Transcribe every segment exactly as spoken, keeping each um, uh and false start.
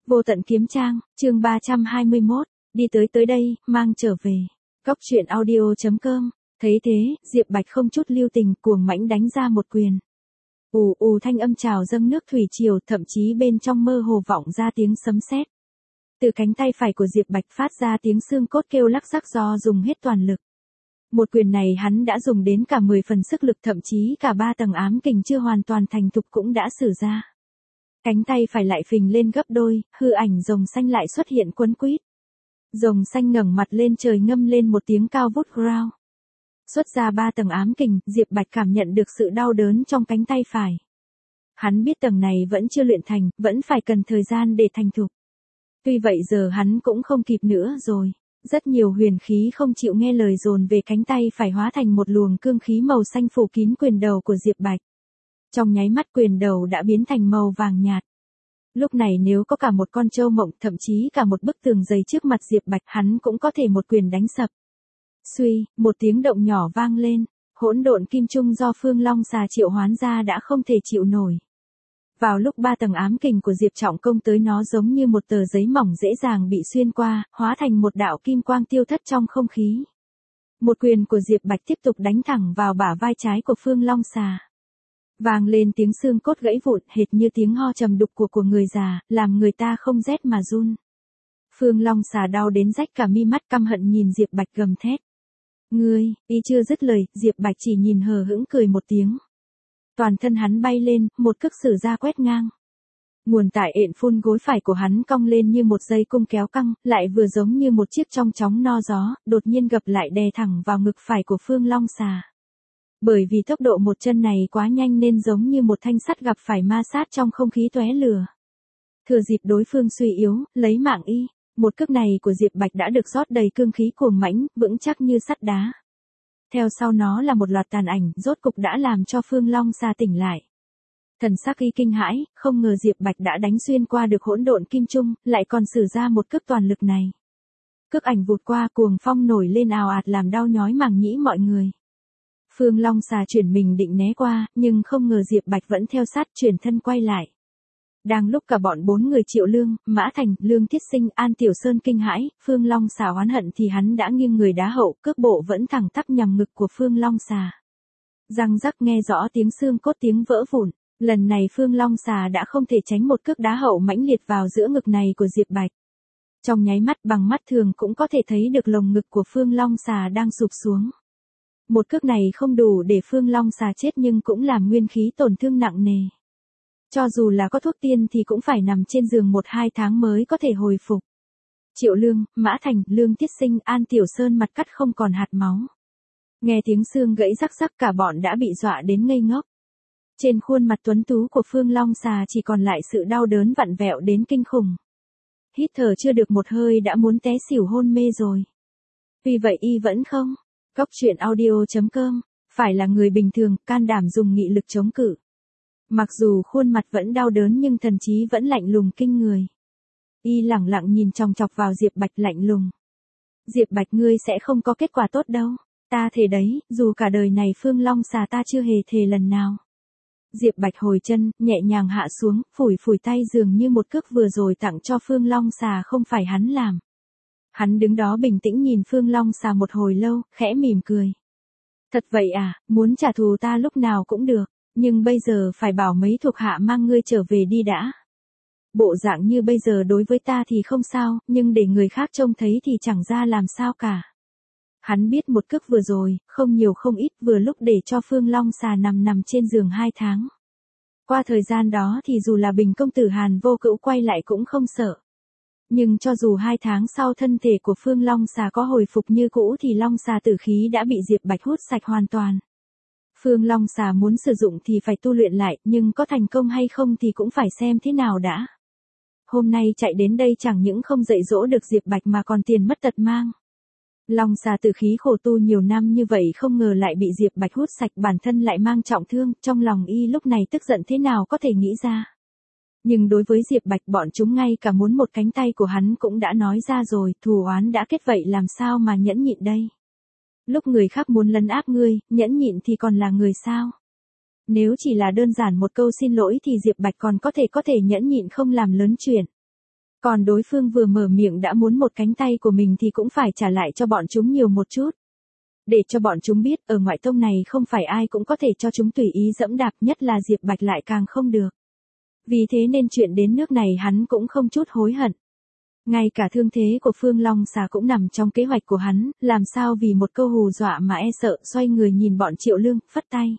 Vô tận kiếm trang, chương ba trăm hai mươi mốt, đi tới tới đây, mang trở về. Cóc truyện audio chấm com, thấy thế, Diệp Bạch không chút lưu tình cuồng mãnh đánh ra một quyền. Ù ù thanh âm trào dâng nước thủy triều, thậm chí bên trong mơ hồ vọng ra tiếng sấm sét. Từ cánh tay phải của Diệp Bạch phát ra tiếng xương cốt kêu lắc rắc do dùng hết toàn lực. Một quyền này hắn đã dùng đến cả mười phần sức lực, thậm chí cả ba tầng ám kình chưa hoàn toàn thành thục cũng đã sử ra. Cánh tay phải lại phình lên gấp đôi, hư ảnh rồng xanh lại xuất hiện quấn quýt. Rồng xanh ngẩng mặt lên trời ngâm lên một tiếng cao vút growl. Xuất ra ba tầng ám kình, Diệp Bạch cảm nhận được sự đau đớn trong cánh tay phải. Hắn biết tầng này vẫn chưa luyện thành, vẫn phải cần thời gian để thành thục. Tuy vậy giờ hắn cũng không kịp nữa rồi. Rất nhiều huyền khí không chịu nghe lời dồn về cánh tay phải hóa thành một luồng cương khí màu xanh phủ kín quyền đầu của Diệp Bạch. Trong nháy mắt quyền đầu đã biến thành màu vàng nhạt. Lúc này nếu có cả một con trâu mộng, thậm chí cả một bức tường dày trước mặt Diệp Bạch, hắn cũng có thể một quyền đánh sập. Suy, một tiếng động nhỏ vang lên, hỗn độn kim trung do Phương Long xà triệu hoán ra đã không thể chịu nổi. Vào lúc ba tầng ám kình của Diệp Trọng công tới, nó giống như một tờ giấy mỏng dễ dàng bị xuyên qua, hóa thành một đạo kim quang tiêu thất trong không khí. Một quyền của Diệp Bạch tiếp tục đánh thẳng vào bả vai trái của Phương Long xà. Vang lên tiếng xương cốt gãy vụn, hệt như tiếng ho trầm đục của của người già, làm người ta không rét mà run. Phương Long xà đau đến rách cả mi mắt, căm hận nhìn Diệp Bạch gầm thét. Ngươi, y chưa dứt lời, Diệp Bạch chỉ nhìn hờ hững cười một tiếng. Toàn thân hắn bay lên, một cước sử ra quét ngang. Nguồn tải ện phun gối phải của hắn cong lên như một dây cung kéo căng, lại vừa giống như một chiếc trong chóng no gió, đột nhiên gập lại đè thẳng vào ngực phải của Phương Long xà. Bởi vì tốc độ một chân này quá nhanh nên giống như một thanh sắt gặp phải ma sát trong không khí tóe lửa. Thừa dịp đối phương suy yếu, lấy mạng y, một cước này của Diệp Bạch đã được rót đầy cương khí cuồng mãnh, vững chắc như sắt đá. Theo sau nó là một loạt tàn ảnh, rốt cục đã làm cho Phương Long xà tỉnh lại. Thần sắc y kinh hãi, không ngờ Diệp Bạch đã đánh xuyên qua được hỗn độn kim trung, lại còn sử ra một cước toàn lực này. Cước ảnh vụt qua, cuồng phong nổi lên ào ạt làm đau nhói màng nhĩ mọi người. Phương Long xà chuyển mình định né qua, nhưng không ngờ Diệp Bạch vẫn theo sát, chuyển thân quay lại. Đang lúc cả bọn bốn người Triệu Lương, Mã Thành, Lương Thiết Sinh, An Tiểu Sơn kinh hãi, Phương Long xà oán hận thì hắn đã nghiêng người đá hậu, cước bộ vẫn thẳng tắp nhằm ngực của Phương Long xà. Răng rắc nghe rõ tiếng xương cốt tiếng vỡ vụn, lần này Phương Long xà đã không thể tránh một cước đá hậu mãnh liệt vào giữa ngực này của Diệp Bạch. Trong nháy mắt bằng mắt thường cũng có thể thấy được lồng ngực của Phương Long xà đang sụp xuống. Một cước này không đủ để Phương Long xà chết nhưng cũng làm nguyên khí tổn thương nặng nề. Cho dù là có thuốc tiên thì cũng phải nằm trên giường một hai tháng mới có thể hồi phục. Triệu Lương, Mã Thành, Lương Thiết Sinh, An Tiểu Sơn mặt cắt không còn hạt máu. Nghe tiếng xương gãy rắc rắc cả bọn đã bị dọa đến ngây ngốc. Trên khuôn mặt tuấn tú của Phương Long xà chỉ còn lại sự đau đớn vặn vẹo đến kinh khủng. Hít thở chưa được một hơi đã muốn té xỉu hôn mê rồi. Vì vậy y vẫn không. Cóc truyện audio chấm com, phải là người bình thường, can đảm dùng nghị lực chống cự. Mặc dù khuôn mặt vẫn đau đớn nhưng thần trí vẫn lạnh lùng kinh người. Y lẳng lặng nhìn chòng chọc vào Diệp Bạch lạnh lùng. Diệp Bạch, ngươi sẽ không có kết quả tốt đâu. Ta thề đấy, dù cả đời này Phương Long xà ta chưa hề thề lần nào. Diệp Bạch hồi chân, nhẹ nhàng hạ xuống, phủi phủi tay dường như một cước vừa rồi tặng cho Phương Long xà không phải hắn làm. Hắn đứng đó bình tĩnh nhìn Phương Long xà một hồi lâu, khẽ mỉm cười. Thật vậy à, muốn trả thù ta lúc nào cũng được, nhưng bây giờ phải bảo mấy thuộc hạ mang ngươi trở về đi đã. Bộ dạng như bây giờ đối với ta thì không sao, nhưng để người khác trông thấy thì chẳng ra làm sao cả. Hắn biết một cước vừa rồi, không nhiều không ít, vừa lúc để cho Phương Long xà nằm nằm trên giường hai tháng. Qua thời gian đó thì dù là Bình công tử Hàn Vô Cữu quay lại cũng không sợ. Nhưng cho dù hai tháng sau thân thể của Phương Long xà có hồi phục như cũ thì Long xà tử khí đã bị Diệp Bạch hút sạch hoàn toàn. Phương Long xà muốn sử dụng thì phải tu luyện lại, nhưng có thành công hay không thì cũng phải xem thế nào đã. Hôm nay chạy đến đây chẳng những không dạy dỗ được Diệp Bạch mà còn tiền mất tật mang. Long xà tử khí khổ tu nhiều năm như vậy không ngờ lại bị Diệp Bạch hút sạch, bản thân lại mang trọng thương, trong lòng y lúc này tức giận thế nào có thể nghĩ ra. Nhưng đối với Diệp Bạch bọn chúng ngay cả muốn một cánh tay của hắn cũng đã nói ra rồi, thù oán đã kết vậy làm sao mà nhẫn nhịn đây. Lúc người khác muốn lấn áp ngươi, nhẫn nhịn thì còn là người sao? Nếu chỉ là đơn giản một câu xin lỗi thì Diệp Bạch còn có thể có thể nhẫn nhịn không làm lớn chuyện. Còn đối phương vừa mở miệng đã muốn một cánh tay của mình thì cũng phải trả lại cho bọn chúng nhiều một chút. Để cho bọn chúng biết ở ngoại tông này không phải ai cũng có thể cho chúng tùy ý dẫm đạp, nhất là Diệp Bạch lại càng không được. Vì thế nên chuyện đến nước này hắn cũng không chút hối hận. Ngay cả thương thế của Phương Long Xà cũng nằm trong kế hoạch của hắn, làm sao vì một câu hù dọa mà e sợ, xoay người nhìn bọn Triệu Lương, phất tay.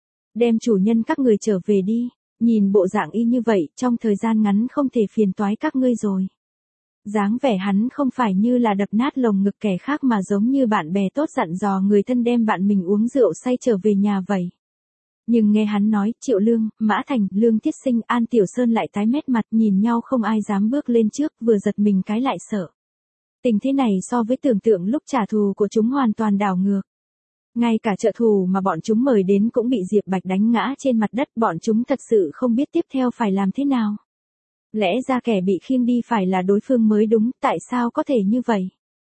Đem chủ nhân các người trở về đi, nhìn bộ dạng y như vậy, trong thời gian ngắn không thể phiền toái các ngươi rồi. Dáng vẻ hắn không phải như là đập nát lồng ngực kẻ khác mà giống như bạn bè tốt dặn dò người thân đem bạn mình uống rượu say trở về nhà vậy. Nhưng nghe hắn nói, Triệu Lương, Mã Thành, Lương Thiết Sinh, An Tiểu Sơn lại tái mét mặt, nhìn nhau không ai dám bước lên trước, vừa giật mình cái lại sợ. Tình thế này so với tưởng tượng lúc trả thù của chúng hoàn toàn đảo ngược. Ngay cả trợ thù mà bọn chúng mời đến cũng bị Diệp Bạch đánh ngã trên mặt đất, bọn chúng thật sự không biết tiếp theo phải làm thế nào. Lẽ ra kẻ bị khiêng đi phải là đối phương mới đúng, tại sao có thể như vậy?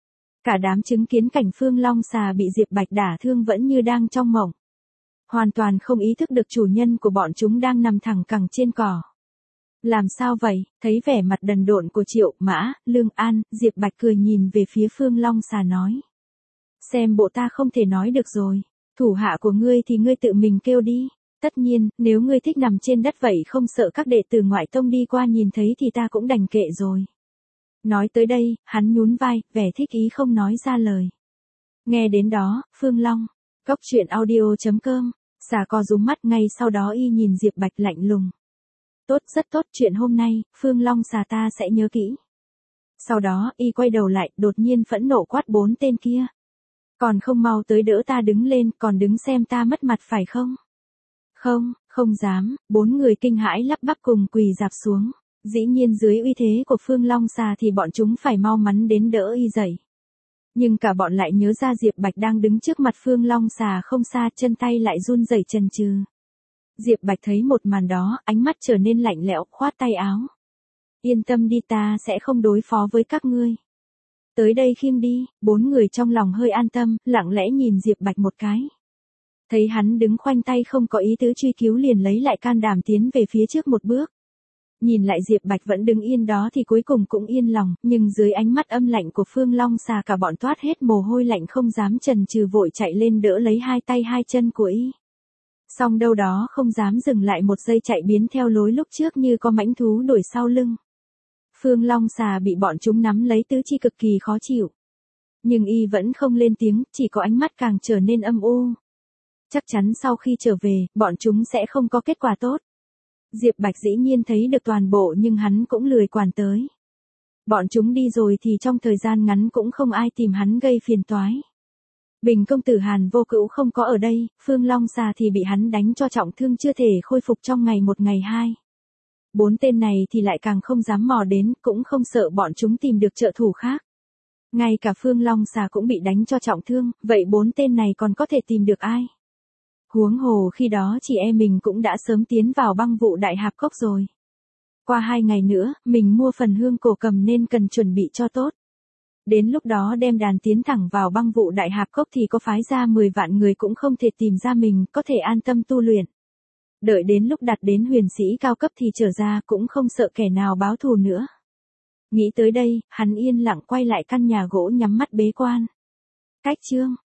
Cả đám chứng kiến cảnh Phương Long Xà bị Diệp Bạch đả thương vẫn như đang trong mộng. Hoàn toàn không ý thức được chủ nhân của bọn chúng đang nằm thẳng cẳng trên cỏ. Làm sao vậy? Thấy vẻ mặt đần độn của Triệu, Mã, Lương, An, Diệp Bạch cười nhìn về phía Phương Long Xà nói. Xem bộ ta không thể nói được rồi. Thủ hạ của ngươi thì ngươi tự mình kêu đi. Tất nhiên, nếu ngươi thích nằm trên đất vậy không sợ các đệ tử ngoại tông đi qua nhìn thấy thì ta cũng đành kệ rồi. Nói tới đây, hắn nhún vai, vẻ thích ý không nói ra lời. Nghe đến đó, Phương Long, Cốc truyện audio chấm com, Xà co rúm mắt, ngay sau đó y nhìn Diệp Bạch lạnh lùng. Tốt, rất tốt, chuyện hôm nay, Phương Long Xà ta sẽ nhớ kỹ. Sau đó, y quay đầu lại, đột nhiên phẫn nộ quát bốn tên kia. Còn không mau tới đỡ ta đứng lên, còn đứng xem ta mất mặt phải không? Không, không dám, bốn người kinh hãi lắp bắp cùng quỳ dạp xuống. Dĩ nhiên dưới uy thế của Phương Long Xà thì bọn chúng phải mau mắn đến đỡ y dậy. Nhưng cả bọn lại nhớ ra Diệp Bạch đang đứng trước mặt Phương Long Xà không xa, chân tay lại run rẩy chần chừ. Diệp Bạch thấy một màn đó, ánh mắt trở nên lạnh lẽo, khoát tay áo. Yên tâm đi, ta sẽ không đối phó với các ngươi. Tới đây khiêng đi, bốn người trong lòng hơi an tâm, lặng lẽ nhìn Diệp Bạch một cái. Thấy hắn đứng khoanh tay không có ý tứ truy cứu liền lấy lại can đảm tiến về phía trước một bước. Nhìn lại Diệp Bạch vẫn đứng yên đó thì cuối cùng cũng yên lòng, nhưng dưới ánh mắt âm lạnh của Phương Long Xà cả bọn toát hết mồ hôi lạnh không dám chần chừ vội chạy lên đỡ lấy hai tay hai chân của y. Song đâu đó không dám dừng lại một giây chạy biến theo lối lúc trước như có mãnh thú đuổi sau lưng. Phương Long Xà bị bọn chúng nắm lấy tứ chi cực kỳ khó chịu. Nhưng y vẫn không lên tiếng, chỉ có ánh mắt càng trở nên âm u. Chắc chắn sau khi trở về, bọn chúng sẽ không có kết quả tốt. Diệp Bạch dĩ nhiên thấy được toàn bộ nhưng hắn cũng lười quản tới. Bọn chúng đi rồi thì trong thời gian ngắn cũng không ai tìm hắn gây phiền toái. Bình công tử Hàn Vô Cữu không có ở đây, Phương Long Xà thì bị hắn đánh cho trọng thương chưa thể khôi phục trong ngày một ngày hai. Bốn tên này thì lại càng không dám mò đến, cũng không sợ bọn chúng tìm được trợ thủ khác. Ngay cả Phương Long Xà cũng bị đánh cho trọng thương, vậy bốn tên này còn có thể tìm được ai? Huống hồ khi đó chị em mình cũng đã sớm tiến vào băng vụ đại hạp cốc rồi. Qua hai ngày nữa, mình mua phần hương cổ cầm nên cần chuẩn bị cho tốt. Đến lúc đó đem đàn tiến thẳng vào băng vụ đại hạp cốc thì có phái ra mười vạn người cũng không thể tìm ra mình, có thể an tâm tu luyện. Đợi đến lúc đạt đến huyền sĩ cao cấp thì trở ra cũng không sợ kẻ nào báo thù nữa. Nghĩ tới đây, hắn yên lặng quay lại căn nhà gỗ nhắm mắt bế quan. Cách chương